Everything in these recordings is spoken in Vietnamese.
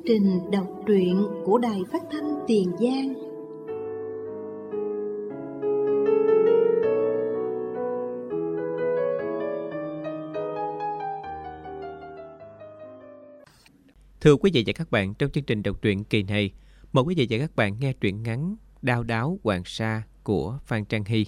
trình đọc truyện của Đài Phát thanh Tiền Giang. Thưa quý vị và các bạn, trong chương trình đọc truyện kỳ này, mời quý vị và các bạn nghe truyện ngắn Đao Đáo Hoàng Sa của Phan Trang Hy.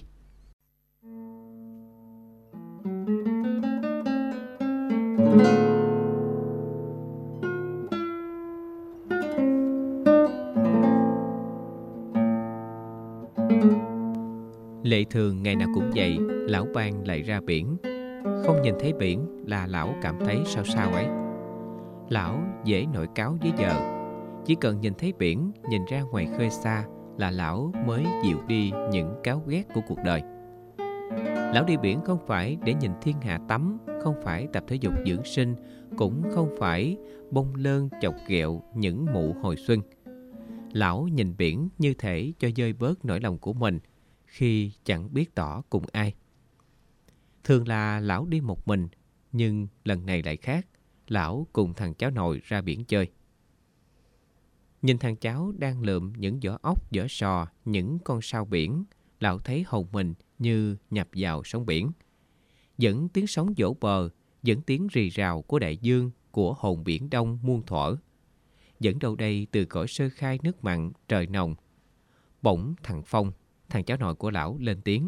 Lệ thường ngày nào cũng vậy, lão Ban lại ra biển. Không nhìn thấy biển là lão cảm thấy sao sao ấy. Lão dễ nổi cáu với vợ. Chỉ cần nhìn thấy biển, nhìn ra ngoài khơi xa là lão mới dịu đi những cáu ghét của cuộc đời. Lão đi biển không phải để nhìn thiên hạ tắm, không phải tập thể dục dưỡng sinh, cũng không phải bông lơn chọc ghẹo những mụ hồi xuân. Lão nhìn biển như thể cho vơi bớt nỗi lòng của mình khi chẳng biết tỏ cùng ai. Thường là lão đi một mình, nhưng lần này lại khác. Lão cùng thằng cháu nội ra biển chơi. Nhìn thằng cháu đang lượm những vỏ ốc, vỏ sò, những con sao biển, lão thấy hồn mình như nhập vào sóng biển. Vẫn tiếng sóng vỗ bờ, vẫn tiếng rì rào của đại dương, của hồn biển đông muôn thuở. Vẫn đâu đây từ cõi sơ khai nước mặn, trời nồng. Bỗng thằng Phong, thằng cháu nội của lão lên tiếng.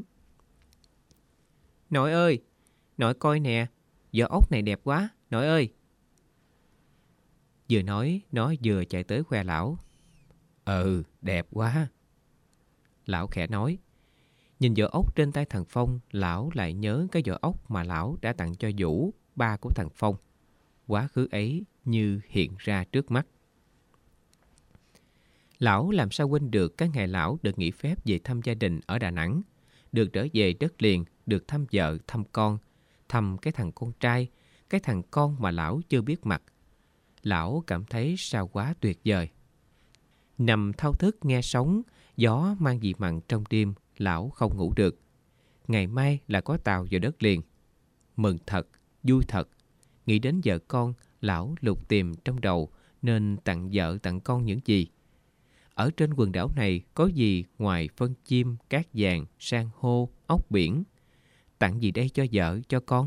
Nội ơi, nội coi nè, vỏ ốc này đẹp quá, nội ơi. Vừa nói, nó vừa chạy tới khoe lão. Đẹp quá. Lão khẽ nói. Nhìn vỏ ốc trên tay thằng Phong, lão lại nhớ cái vỏ ốc mà lão đã tặng cho Vũ, ba của thằng Phong. Quá khứ ấy như hiện ra trước mắt. Lão làm sao quên được cái ngày lão được nghỉ phép về thăm gia đình ở Đà Nẵng, được trở về đất liền, được thăm vợ, thăm con, thăm cái thằng con trai, cái thằng con mà lão chưa biết mặt. Lão cảm thấy sao quá tuyệt vời. Nằm thao thức nghe sóng, gió mang vị mặn trong đêm, lão không ngủ được. Ngày mai là có tàu vào đất liền. Mừng thật, vui thật. Nghĩ đến vợ con, lão lục tìm trong đầu nên tặng vợ tặng con những gì. Ở trên quần đảo này có gì ngoài phân chim, cát vàng, san hô, ốc biển. Tặng gì đây cho vợ, cho con?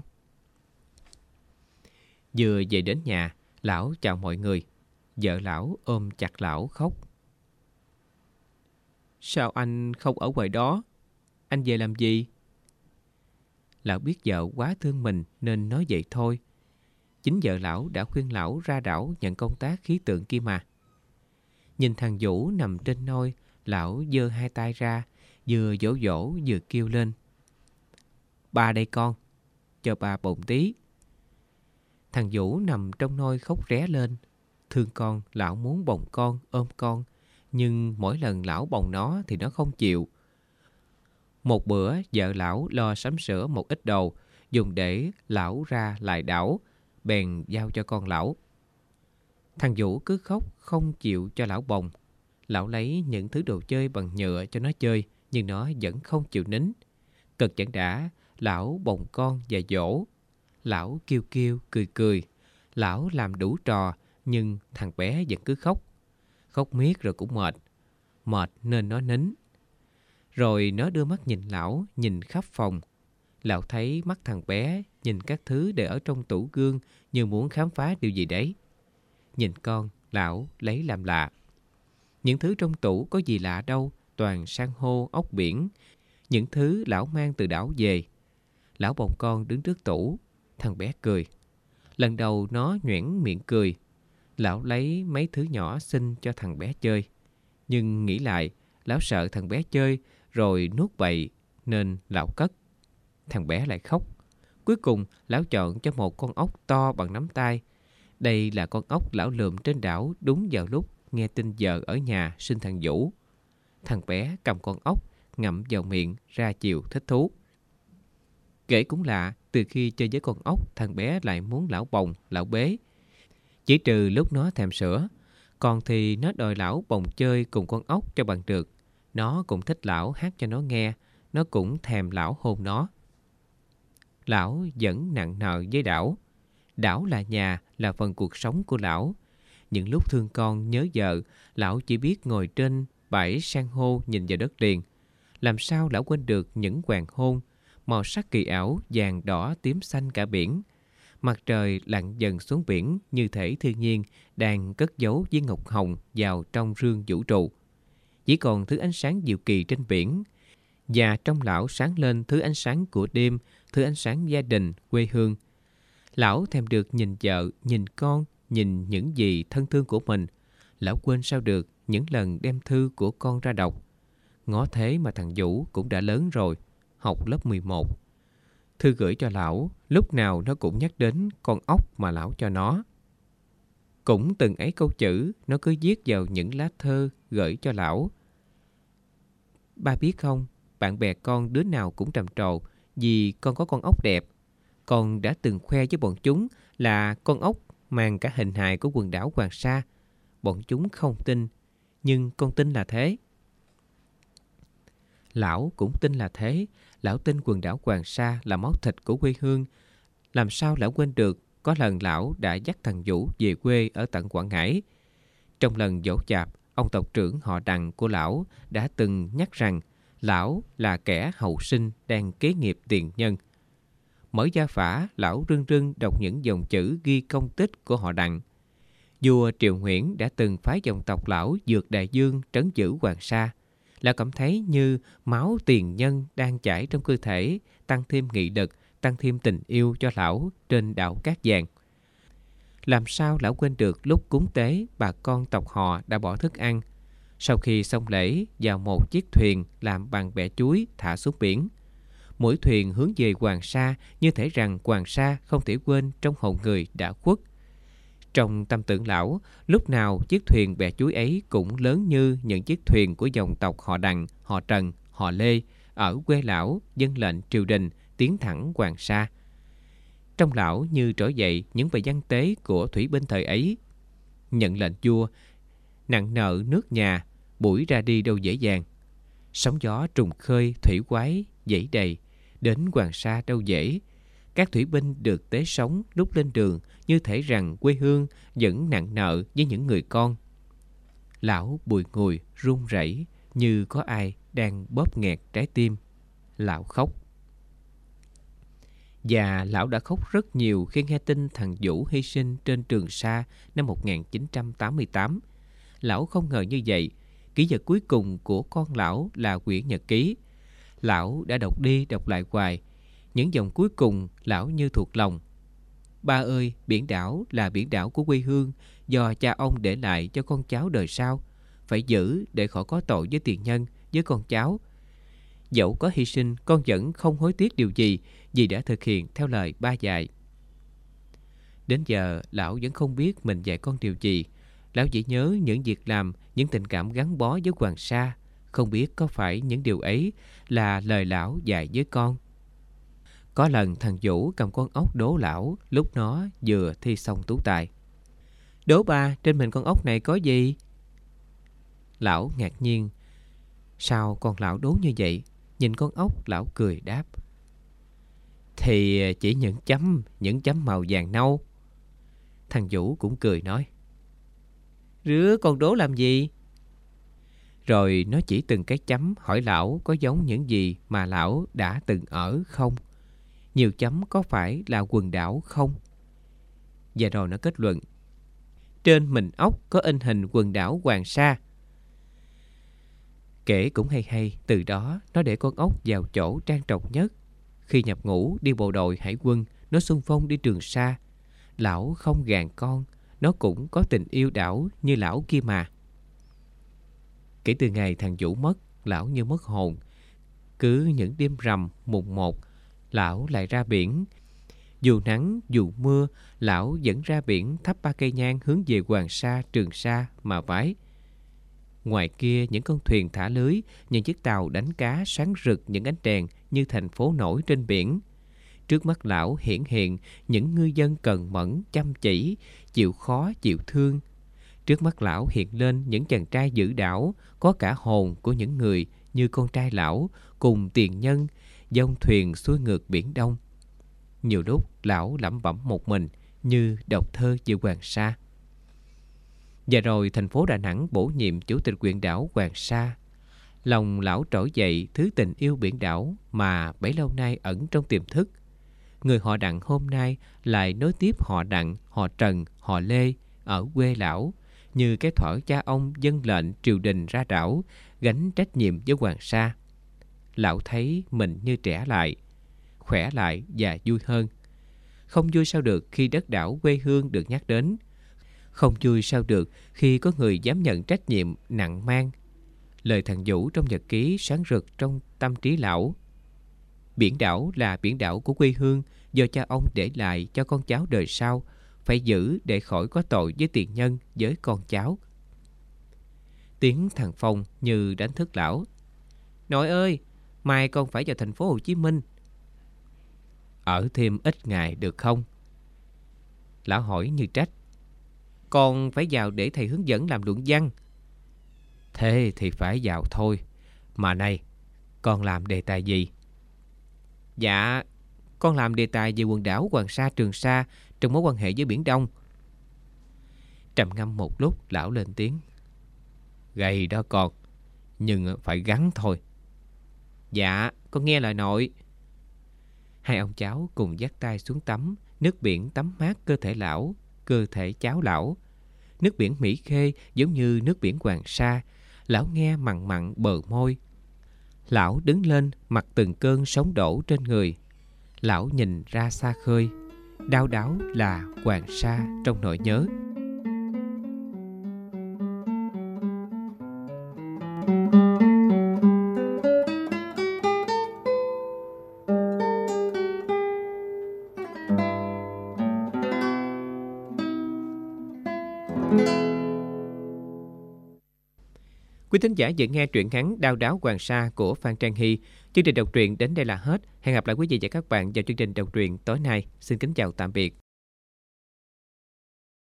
Vừa về đến nhà, lão chào mọi người. Vợ lão ôm chặt lão khóc. Sao anh không ở ngoài đó? Anh về làm gì? Lão biết vợ quá thương mình nên nói vậy thôi. Chính vợ lão đã khuyên lão ra đảo nhận công tác khí tượng kia mà. Nhìn thằng Vũ nằm trên nôi, lão giơ hai tay ra, vừa dỗ dỗ vừa kêu lên. Ba đây con, cho ba bồng tí. Thằng Vũ nằm trong nôi khóc ré lên. Thương con, lão muốn bồng con, ôm con. Nhưng mỗi lần lão bồng nó thì nó không chịu. Một bữa vợ lão lo sắm sửa một ít đồ, dùng để lão ra lại đảo, bèn giao cho con lão. Thằng Vũ cứ khóc không chịu cho lão bồng. Lão lấy những thứ đồ chơi bằng nhựa cho nó chơi, nhưng nó vẫn không chịu nín. Cực chẳng đã, lão bồng con và dỗ. Lão kêu kêu, cười cười. Lão làm đủ trò, nhưng thằng bé vẫn cứ khóc. Khóc miết rồi cũng mệt. Mệt nên nó nín. Rồi nó đưa mắt nhìn lão, nhìn khắp phòng. Lão thấy mắt thằng bé, nhìn các thứ để ở trong tủ gương như muốn khám phá điều gì đấy. Nhìn con, lão lấy làm lạ. Những thứ trong tủ có gì lạ đâu, toàn san hô, ốc biển. Những thứ lão mang từ đảo về. Lão bồng con đứng trước tủ. Thằng bé cười. Lần đầu nó nhoẻn miệng cười. Lão lấy mấy thứ nhỏ xinh cho thằng bé chơi. Nhưng nghĩ lại, lão sợ thằng bé chơi rồi nuốt bậy nên lão cất. Thằng bé lại khóc. Cuối cùng lão chọn cho một con ốc to bằng nắm tay. Đây là con ốc lão lượm trên đảo đúng vào lúc nghe tin vợ ở nhà sinh thằng Vũ. Thằng bé cầm con ốc, ngậm vào miệng ra chiều thích thú. Kể cũng lạ, từ khi chơi với con ốc, thằng bé lại muốn lão bồng, lão bế. Chỉ trừ lúc nó thèm sữa, còn thì nó đòi lão bồng chơi cùng con ốc cho bằng được. Nó cũng thích lão hát cho nó nghe, nó cũng thèm lão hôn nó. Lão vẫn nặng nợ với đảo. Đảo là nhà, là phần cuộc sống của lão. Những lúc thương con nhớ vợ, lão chỉ biết ngồi trên bãi san hô nhìn vào đất liền. Làm sao lão quên được những hoàng hôn, màu sắc kỳ ảo vàng đỏ tím xanh cả biển. Mặt trời lặn dần xuống biển như thể thiên nhiên đang cất giấu viên ngọc hồng vào trong rương vũ trụ. Chỉ còn thứ ánh sáng diệu kỳ trên biển, và trong lão sáng lên thứ ánh sáng của đêm, thứ ánh sáng gia đình, quê hương. Lão thèm được nhìn vợ, nhìn con, nhìn những gì thân thương của mình. Lão quên sao được những lần đem thư của con ra đọc. Ngó thế mà thằng Vũ cũng đã lớn rồi, học lớp 11. Thư gửi cho lão, lúc nào nó cũng nhắc đến con ốc mà lão cho nó. Cũng từng ấy câu chữ, nó cứ viết vào những lá thơ gửi cho lão. Ba biết không, bạn bè con đứa nào cũng trầm trồ vì con có con ốc đẹp. Con đã từng khoe với bọn chúng là con ốc mang cả hình hài của quần đảo Hoàng Sa. Bọn chúng không tin, nhưng con tin là thế. Lão cũng tin là thế. Lão tin quần đảo Hoàng Sa là máu thịt của quê hương. Làm sao lão quên được có lần lão đã dắt thằng Vũ về quê ở tận Quảng Ngãi. Trong lần dỗ chạp, ông tộc trưởng họ Đặng của lão đã từng nhắc rằng lão là kẻ hậu sinh đang kế nghiệp tiền nhân. Mở gia phả, lão rưng rưng đọc những dòng chữ ghi công tích của họ Đặng. Vua Triệu Nguyễn đã từng phái dòng tộc lão vượt đại dương trấn giữ Hoàng Sa. Lão cảm thấy như máu tiền nhân đang chảy trong cơ thể, tăng thêm nghị lực, tăng thêm tình yêu cho lão trên đảo Cát Vàng. Làm sao lão quên được lúc cúng tế bà con tộc họ đã bỏ thức ăn. Sau khi xong lễ, vào một chiếc thuyền làm bằng bẹ chuối thả xuống biển. Mỗi thuyền hướng về Hoàng Sa, như thể rằng Hoàng Sa không thể quên trong hồn người đã khuất. Trong tâm tưởng lão, lúc nào chiếc thuyền bè chuối ấy cũng lớn như những chiếc thuyền của dòng tộc họ Đặng, họ Trần, họ Lê ở quê lão dâng lệnh triều đình tiến thẳng Hoàng Sa. Trong lão như trỗi dậy những bài văn tế của thủy binh thời ấy. Nhận lệnh vua, nặng nợ nước nhà, bủi ra đi đâu dễ dàng. Sóng gió trùng khơi, thủy quái, dãy đầy, đến Hoàng Sa đâu dễ. Các thủy binh được tế sống lúc lên đường như thể rằng quê hương vẫn nặng nợ với những người con. Lão bùi ngùi, run rẩy như có ai đang bóp nghẹt trái tim. Lão khóc. Và lão đã khóc rất nhiều khi nghe tin thằng Vũ hy sinh trên Trường Sa năm 1988. Lão không ngờ như vậy. Kỷ vật cuối cùng của con lão là quyển nhật ký. Lão đã đọc đi đọc lại hoài. Những dòng cuối cùng lão như thuộc lòng. Ba ơi, biển đảo là biển đảo của quê hương do cha ông để lại cho con cháu đời sau. Phải giữ để khỏi có tội với tiền nhân, với con cháu. Dẫu có hy sinh, con vẫn không hối tiếc điều gì vì đã thực hiện theo lời ba dạy. Đến giờ, lão vẫn không biết mình dạy con điều gì. Lão chỉ nhớ những việc làm, những tình cảm gắn bó với Hoàng Sa. Không biết có phải những điều ấy là lời lão dạy với con. Có lần thằng Vũ cầm con ốc đố lão lúc nó vừa thi xong tú tài. Đố ba, trên mình con ốc này có gì? Lão ngạc nhiên. Sao con lão đố như vậy? Nhìn con ốc, lão cười đáp. Thì chỉ những chấm màu vàng nâu. Thằng Vũ cũng cười nói. Rứa con đố làm gì? Rồi nó chỉ từng cái chấm hỏi lão có giống những gì mà lão đã từng ở không? Nhiều chấm có phải là quần đảo không? Và rồi nó kết luận. Trên mình ốc có in hình quần đảo Hoàng Sa. Kể cũng hay, từ đó nó để con ốc vào chỗ trang trọng nhất. Khi nhập ngũ đi bộ đội hải quân, nó xung phong đi Trường Sa. Lão không gàn con, nó cũng có tình yêu đảo như lão kia mà. Kể từ ngày thằng Vũ mất, lão như mất hồn. Cứ những đêm rằm mùng 1, lão lại ra biển. Dù nắng, dù mưa, lão vẫn ra biển thắp 3 cây nhang hướng về Hoàng Sa, Trường Sa mà vái. Ngoài kia những con thuyền thả lưới, những chiếc tàu đánh cá sáng rực những ánh đèn như thành phố nổi trên biển. Trước mắt lão hiển hiện những ngư dân cần mẫn, chăm chỉ, chịu khó, chịu thương. Trước mắt lão hiện lên những chàng trai giữ đảo, có cả hồn của những người như con trai lão, cùng tiền nhân, dông thuyền xuôi ngược biển Đông. Nhiều lúc lão lẩm bẩm một mình như đọc thơ về Hoàng Sa. Và rồi thành phố Đà Nẵng bổ nhiệm chủ tịch huyện đảo Hoàng Sa. Lòng lão trỗi dậy thứ tình yêu biển đảo mà bấy lâu nay ẩn trong tiềm thức. Người họ Đặng hôm nay lại nối tiếp họ Đặng, họ Trần, họ Lê ở quê lão, như cái thuở cha ông dâng lệnh triều đình ra đảo, gánh trách nhiệm với Hoàng Sa. Lão thấy mình như trẻ lại, khỏe lại và vui hơn. Không vui sao được khi đất đảo quê hương được nhắc đến. Không vui sao được khi có người dám nhận trách nhiệm nặng mang. Lời thằng Vũ trong nhật ký sáng rực trong tâm trí lão. Biển đảo là biển đảo của quê hương do cha ông để lại cho con cháu đời sau, phải giữ để khỏi có tội với tiền nhân, với con cháu. Tiếng thằng Phong như đánh thức lão. Nội ơi, mai con phải vào thành phố Hồ Chí Minh. Ở thêm ít ngày được không? Lão hỏi như trách. Con phải vào để thầy hướng dẫn làm luận văn. Thế thì phải vào thôi. Mà này, con làm đề tài gì? Dạ, con làm đề tài về quần đảo Hoàng Sa Trường Sa trong mối quan hệ với Biển Đông. Trầm ngâm một lúc, lão lên tiếng. Gầy đó con, nhưng phải gắn thôi. Dạ, con nghe lời nội. Hai ông cháu cùng dắt tay xuống tắm. Nước biển tắm mát cơ thể lão, cơ thể cháu lão. Nước biển Mỹ Khê giống như nước biển Hoàng Sa. Lão nghe mặn mặn bờ môi. Lão đứng lên, mặc từng cơn sóng đổ trên người. Lão nhìn ra xa khơi. Đau đáu là Hoàng Sa trong nỗi nhớ. Quý thính giả vừa nghe truyện ngắn Đau đáu Hoàng Sa của Phan Trang Hy. Chương trình đọc truyện đến đây là hết. Hẹn gặp lại quý vị và các bạn vào chương trình đọc truyện tối nay. Xin kính chào tạm biệt.